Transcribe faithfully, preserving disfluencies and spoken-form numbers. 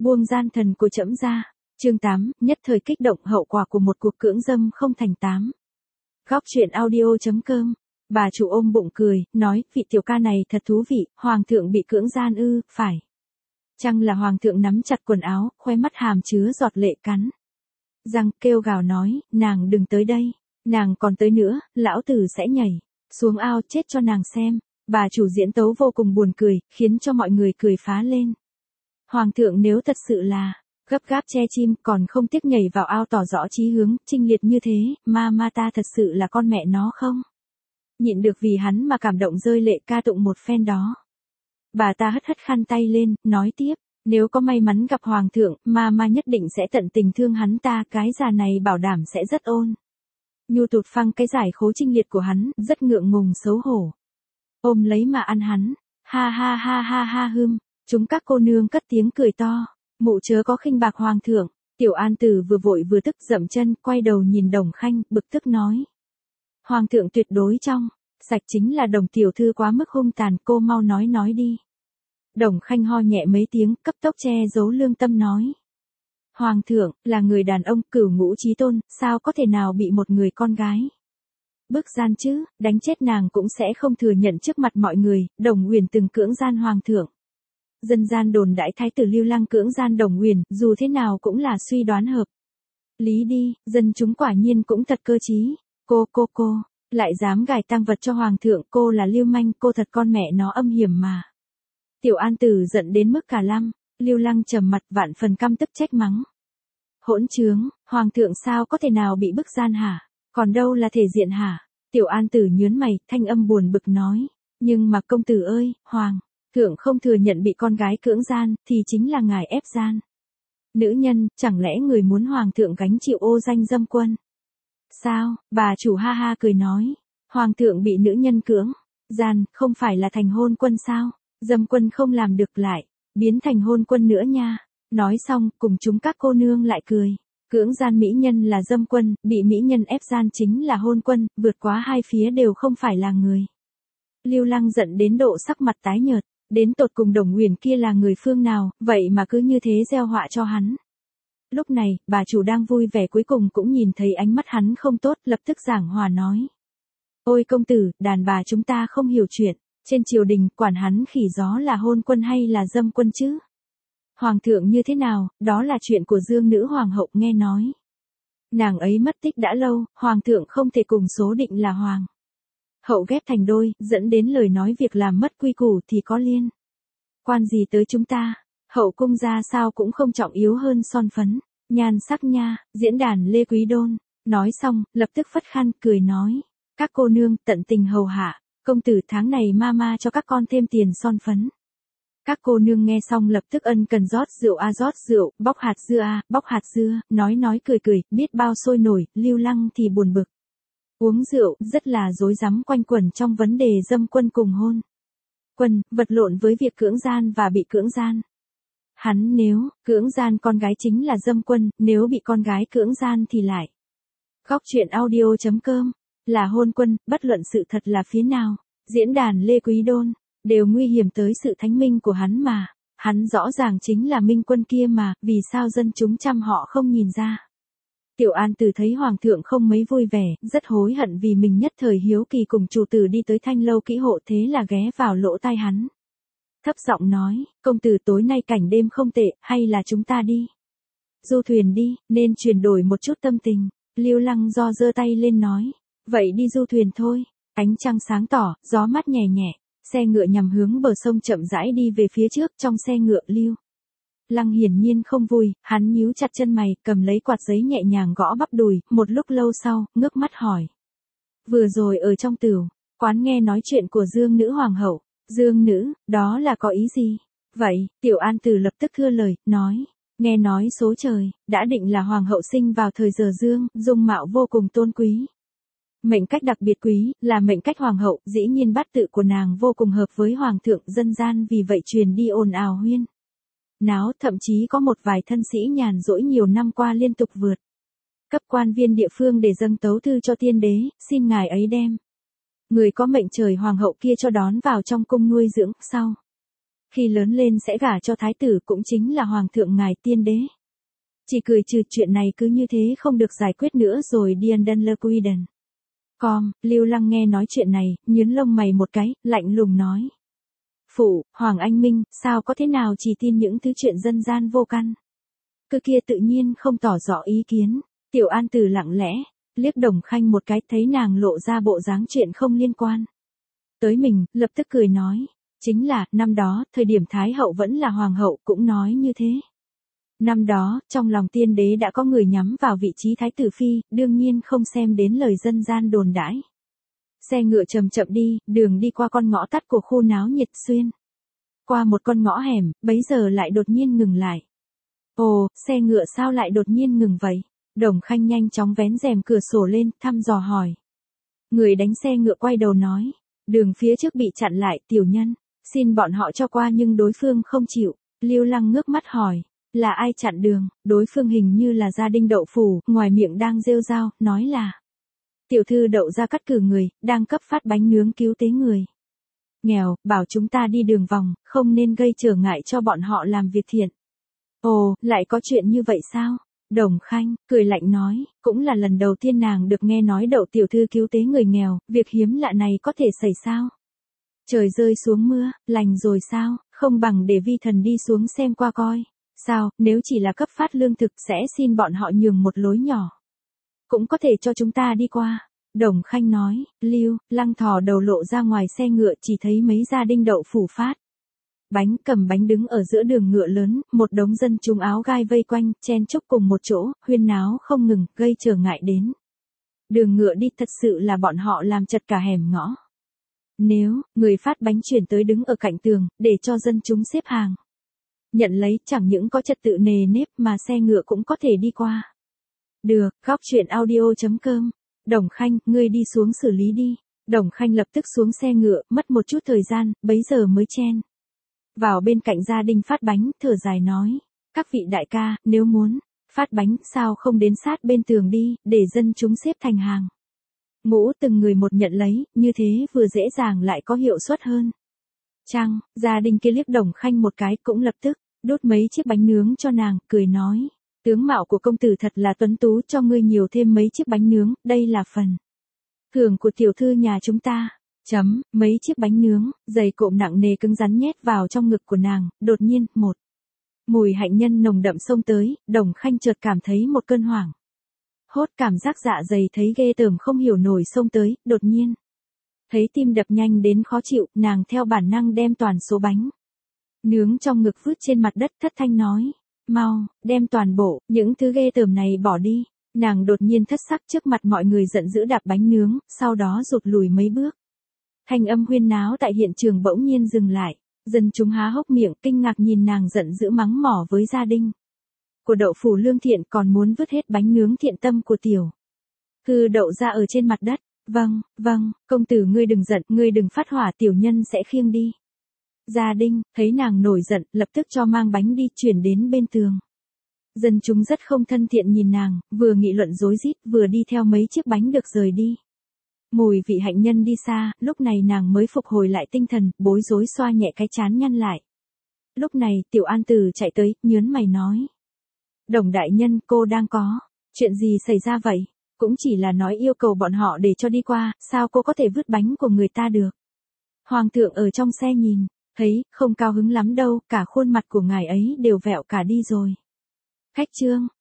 buông gian thần của trẫm ra. Chương tám, nhất thời kích động hậu quả của một cuộc cưỡng dâm không thành tám. Góc truyện audio chấm com. Bà chủ ôm bụng cười, nói, vị tiểu ca này thật thú vị, hoàng thượng bị cưỡng gian ư, phải. Chăng là hoàng thượng nắm chặt quần áo, khoe mắt hàm chứa giọt lệ cắn răng, kêu gào nói, nàng đừng tới đây, nàng còn tới nữa, lão tử sẽ nhảy xuống ao chết cho nàng xem. Bà chủ diễn tấu vô cùng buồn cười, khiến cho mọi người cười phá lên. Hoàng thượng nếu thật sự là gấp gáp che chim, còn không tiếc nhảy vào ao tỏ rõ chí hướng, chinh liệt như thế, ma ma ta thật sự là con mẹ nó không? Nhịn được vì hắn mà cảm động rơi lệ ca tụng một phen đó. Bà ta hất hất khăn tay lên, nói tiếp, nếu có may mắn gặp hoàng thượng, ma ma nhất định sẽ tận tình thương hắn ta, cái già này bảo đảm sẽ rất ôn nhu tụt phăng cái giải khố chinh liệt của hắn, rất ngượng ngùng xấu hổ. Ôm lấy mà ăn hắn, ha ha ha ha ha hưm, chúng các cô nương cất tiếng cười to, mụ chớ có khinh bạc hoàng thượng. Tiểu An Tử vừa vội vừa tức dậm chân, quay đầu nhìn Đồng Khanh, bực tức nói. Hoàng thượng tuyệt đối trong sạch, chính là Đồng tiểu thư quá mức hung tàn, cô mau nói nói đi. Đồng Khanh ho nhẹ mấy tiếng, cấp tốc che giấu lương tâm nói. Hoàng thượng, là người đàn ông, cửu ngũ chí tôn, sao có thể nào bị một người con gái bức gian chứ, đánh chết nàng cũng sẽ không thừa nhận trước mặt mọi người. Đồng Uyển từng cưỡng gian hoàng thượng. Dân gian đồn đãi thái tử Lưu Lăng cưỡng gian Đồng Uyển, dù thế nào cũng là suy đoán hợp lý đi, dân chúng quả nhiên cũng thật cơ trí. Cô cô cô, lại dám gài tang vật cho hoàng thượng, cô là lưu manh, cô thật con mẹ nó âm hiểm mà. Tiểu An Tử giận đến mức cả lăm, Lưu Lăng trầm mặt vạn phần căm tức trách mắng. Hỗn trướng, hoàng thượng sao có thể nào bị bức gian hả? Còn đâu là thể diện hả? Tiểu An Tử nhướng mày, thanh âm buồn bực nói. Nhưng mà công tử ơi, hoàng thượng không thừa nhận bị con gái cưỡng gian, thì chính là ngài ép gian. Nữ nhân, chẳng lẽ người muốn hoàng thượng gánh chịu ô danh dâm quân? Sao? Bà chủ ha ha cười nói. Hoàng thượng bị nữ nhân cưỡng gian, không phải là thành hôn quân sao? Dâm quân không làm được lại biến thành hôn quân nữa nha. Nói xong, cùng chúng các cô nương lại cười. Cưỡng gian mỹ nhân là dâm quân, bị mỹ nhân ép gian chính là hôn quân, vượt quá hai phía đều không phải là người. Lưu Lăng giận đến độ sắc mặt tái nhợt, đến tột cùng Đồng Uyển kia là người phương nào, vậy mà cứ như thế gieo họa cho hắn. Lúc này, bà chủ đang vui vẻ cuối cùng cũng nhìn thấy ánh mắt hắn không tốt, lập tức giảng hòa nói. Ôi công tử, đàn bà chúng ta không hiểu chuyện, trên triều đình, quản hắn khỉ gió là hôn quân hay là dâm quân chứ? Hoàng thượng như thế nào, đó là chuyện của Dương nữ hoàng hậu nghe nói. Nàng ấy mất tích đã lâu, hoàng thượng không thể cùng số định là hoàng hậu ghép thành đôi, dẫn đến lời nói việc làm mất quy củ thì có liên quan gì tới chúng ta? Hậu cung ra sao cũng không trọng yếu hơn son phấn, nhan sắc nha. Diễn đàn Lê Quý Đôn. Nói xong, lập tức phất khăn, cười nói. Các cô nương, tận tình hầu hạ. Công tử tháng này ma ma cho các con thêm tiền son phấn. Các cô nương nghe xong lập tức ân cần rót rượu a rót rượu, bóc hạt dưa a, bóc hạt dưa, nói nói cười cười, biết bao sôi nổi. Lưu Lăng thì buồn bực. Uống rượu, rất là rối rắm quanh quẩn trong vấn đề dâm quân cùng hôn quân, vật lộn với việc cưỡng gian và bị cưỡng gian. Hắn nếu cưỡng gian con gái chính là dâm quân, nếu bị con gái cưỡng gian thì lại. Góc truyện audio chấm com là hôn quân, bất luận sự thật là phía nào. Diễn đàn Lê Quý Đôn đều nguy hiểm tới sự thánh minh của hắn mà. Hắn rõ ràng chính là minh quân kia mà, vì sao dân chúng chăm họ không nhìn ra? Tiểu An Tử thấy hoàng thượng không mấy vui vẻ, rất hối hận vì mình nhất thời hiếu kỳ cùng chủ tử đi tới thanh lâu kỹ hộ, thế là ghé vào lỗ tai hắn. Thấp giọng nói, công tử tối nay cảnh đêm không tệ, hay là chúng ta đi du thuyền đi, nên chuyển đổi một chút tâm tình. Lưu Lăng do giơ tay lên nói, vậy đi du thuyền thôi. Ánh trăng sáng tỏ, gió mát nhẹ nhẹ, xe ngựa nhằm hướng bờ sông chậm rãi đi về phía trước. Trong xe ngựa Lưu Lăng hiển nhiên không vui, hắn nhíu chặt chân mày, cầm lấy quạt giấy nhẹ nhàng gõ bắp đùi, một lúc lâu sau, ngước mắt hỏi. Vừa rồi ở trong tửu quán nghe nói chuyện của Dương nữ hoàng hậu. Dương nữ, đó là có ý gì? Vậy, Tiểu An Tử lập tức thưa lời, nói. Nghe nói số trời đã định là hoàng hậu sinh vào thời giờ Dương, dung mạo vô cùng tôn quý. Mệnh cách đặc biệt quý, là mệnh cách hoàng hậu, dĩ nhiên bát tự của nàng vô cùng hợp với hoàng thượng, dân gian vì vậy truyền đi ồn ào huyên náo, thậm chí có một vài thân sĩ nhàn rỗi nhiều năm qua liên tục vượt cấp quan viên địa phương để dâng tấu thư cho tiên đế, xin ngài ấy đem người có mệnh trời hoàng hậu kia cho đón vào trong cung nuôi dưỡng. Sau Khi lớn lên sẽ gả cho thái tử cũng chính là hoàng thượng ngài tiên đế. Chỉ cười trừ chuyện này cứ như thế không được giải quyết nữa rồi Điền Đân Lơ Quy Đần. Com, Lưu Lăng nghe nói chuyện này, nhướng lông mày một cái, lạnh lùng nói. Phụ, Hoàng Anh Minh, sao có thế nào chỉ tin những thứ chuyện dân gian vô căn. Cứ kia tự nhiên không tỏ rõ ý kiến, Tiểu An Tử lặng lẽ, liếc Đồng Khanh một cái thấy nàng lộ ra bộ dáng chuyện không liên quan. Tới mình, lập tức cười nói, chính là, năm đó, thời điểm Thái hậu vẫn là hoàng hậu cũng nói như thế. Năm đó, trong lòng tiên đế đã có người nhắm vào vị trí thái tử phi, đương nhiên không xem đến lời dân gian đồn đãi. Xe ngựa chậm chậm đi, đường đi qua con ngõ tắt của khu náo nhiệt xuyên. Qua một con ngõ hẻm, bấy giờ lại đột nhiên ngừng lại. Ồ, xe ngựa sao lại đột nhiên ngừng vậy? Đồng Khanh nhanh chóng vén rèm cửa sổ lên, thăm dò hỏi. Người đánh xe ngựa quay đầu nói, đường phía trước bị chặn lại, tiểu nhân, xin bọn họ cho qua nhưng đối phương không chịu. Lưu Lăng ngước mắt hỏi, là ai chặn đường? Đối phương hình như là gia đình Đậu Phủ, ngoài miệng đang rêu rao, nói là tiểu thư Đậu gia cắt cử người, đang cấp phát bánh nướng cứu tế người nghèo, bảo chúng ta đi đường vòng, không nên gây trở ngại cho bọn họ làm việc thiện. Ồ, lại có chuyện như vậy sao? Đồng Khanh, cười lạnh nói, cũng là lần đầu tiên nàng được nghe nói Đậu tiểu thư cứu tế người nghèo, việc hiếm lạ này có thể xảy sao? Trời rơi xuống mưa, lành rồi sao, không bằng để vi thần đi xuống xem qua coi. Sao, nếu chỉ là cấp phát lương thực sẽ xin bọn họ nhường một lối nhỏ. Cũng có thể cho chúng ta đi qua. Đồng Khanh nói, Lưu, Lăng thò đầu lộ ra ngoài xe ngựa chỉ thấy mấy gia đình Đậu Phủ phát. Bánh cầm bánh đứng ở giữa đường ngựa lớn, một đống dân chúng áo gai vây quanh, chen chúc cùng một chỗ, huyên náo không ngừng, gây trở ngại đến. Đường ngựa đi thật sự là bọn họ làm chật cả hẻm ngõ. Nếu, người phát bánh chuyển tới đứng ở cạnh tường, để cho dân chúng xếp hàng. Nhận lấy chẳng những có trật tự nề nếp mà xe ngựa cũng có thể đi qua. Được, góc truyện audio chấm com. Đồng Khanh, ngươi đi xuống xử lý đi. Đồng Khanh lập tức xuống xe ngựa, mất một chút thời gian, bấy giờ mới chen vào bên cạnh gia đình phát bánh, thở dài nói. Các vị đại ca, nếu muốn phát bánh, sao không đến sát bên tường đi, để dân chúng xếp thành hàng. Ngũ từng người một nhận lấy, như thế vừa dễ dàng lại có hiệu suất hơn. Chăng, gia đình kia liếc Đồng Khanh một cái cũng lập tức, đốt mấy chiếc bánh nướng cho nàng, cười nói. Tướng mạo của công tử thật là tuấn tú, cho ngươi nhiều thêm mấy chiếc bánh nướng, đây là phần thưởng của tiểu thư nhà chúng ta. Chấm, mấy chiếc bánh nướng, giày cộm nặng nề cứng rắn nhét vào trong ngực của nàng, đột nhiên, một mùi hạnh nhân nồng đậm xông tới, Đồng Khanh chợt cảm thấy một cơn hoảng hốt, cảm giác dạ dày thấy ghê tởm không hiểu nổi xông tới, đột nhiên thấy tim đập nhanh đến khó chịu, nàng theo bản năng đem toàn số bánh nướng trong ngực vứt trên mặt đất, thất thanh nói, mau, đem toàn bộ những thứ ghê tởm này bỏ đi. Nàng đột nhiên thất sắc trước mặt mọi người giận dữ đạp bánh nướng, sau đó rụt lùi mấy bước. Thanh âm huyên náo tại hiện trường bỗng nhiên dừng lại, dân chúng há hốc miệng kinh ngạc nhìn nàng giận dữ mắng mỏ với gia đình của Đậu Phủ lương thiện, còn muốn vứt hết bánh nướng thiện tâm của tiểu thư Đậu ra ở trên mặt đất. Vâng, vâng, công tử ngươi đừng giận, ngươi đừng phát hỏa, tiểu nhân sẽ khiêng đi. Gia đình thấy nàng nổi giận, lập tức cho mang bánh đi chuyển đến bên tường. Dân chúng rất không thân thiện nhìn nàng, vừa nghị luận rối rít, vừa đi theo mấy chiếc bánh được rời đi. Mùi vị hạnh nhân đi xa, lúc này nàng mới phục hồi lại tinh thần, bối rối xoa nhẹ cái trán nhăn lại. Lúc này, Tiểu An Tử chạy tới, nhớn mày nói. Đồng đại nhân, cô đang có chuyện gì xảy ra vậy? Cũng chỉ là nói yêu cầu bọn họ để cho đi qua, sao cô có thể vứt bánh của người ta được? Hoàng thượng ở trong xe nhìn, thấy, không cao hứng lắm đâu, cả khuôn mặt của ngài ấy đều vẹo cả đi rồi. Khách trương,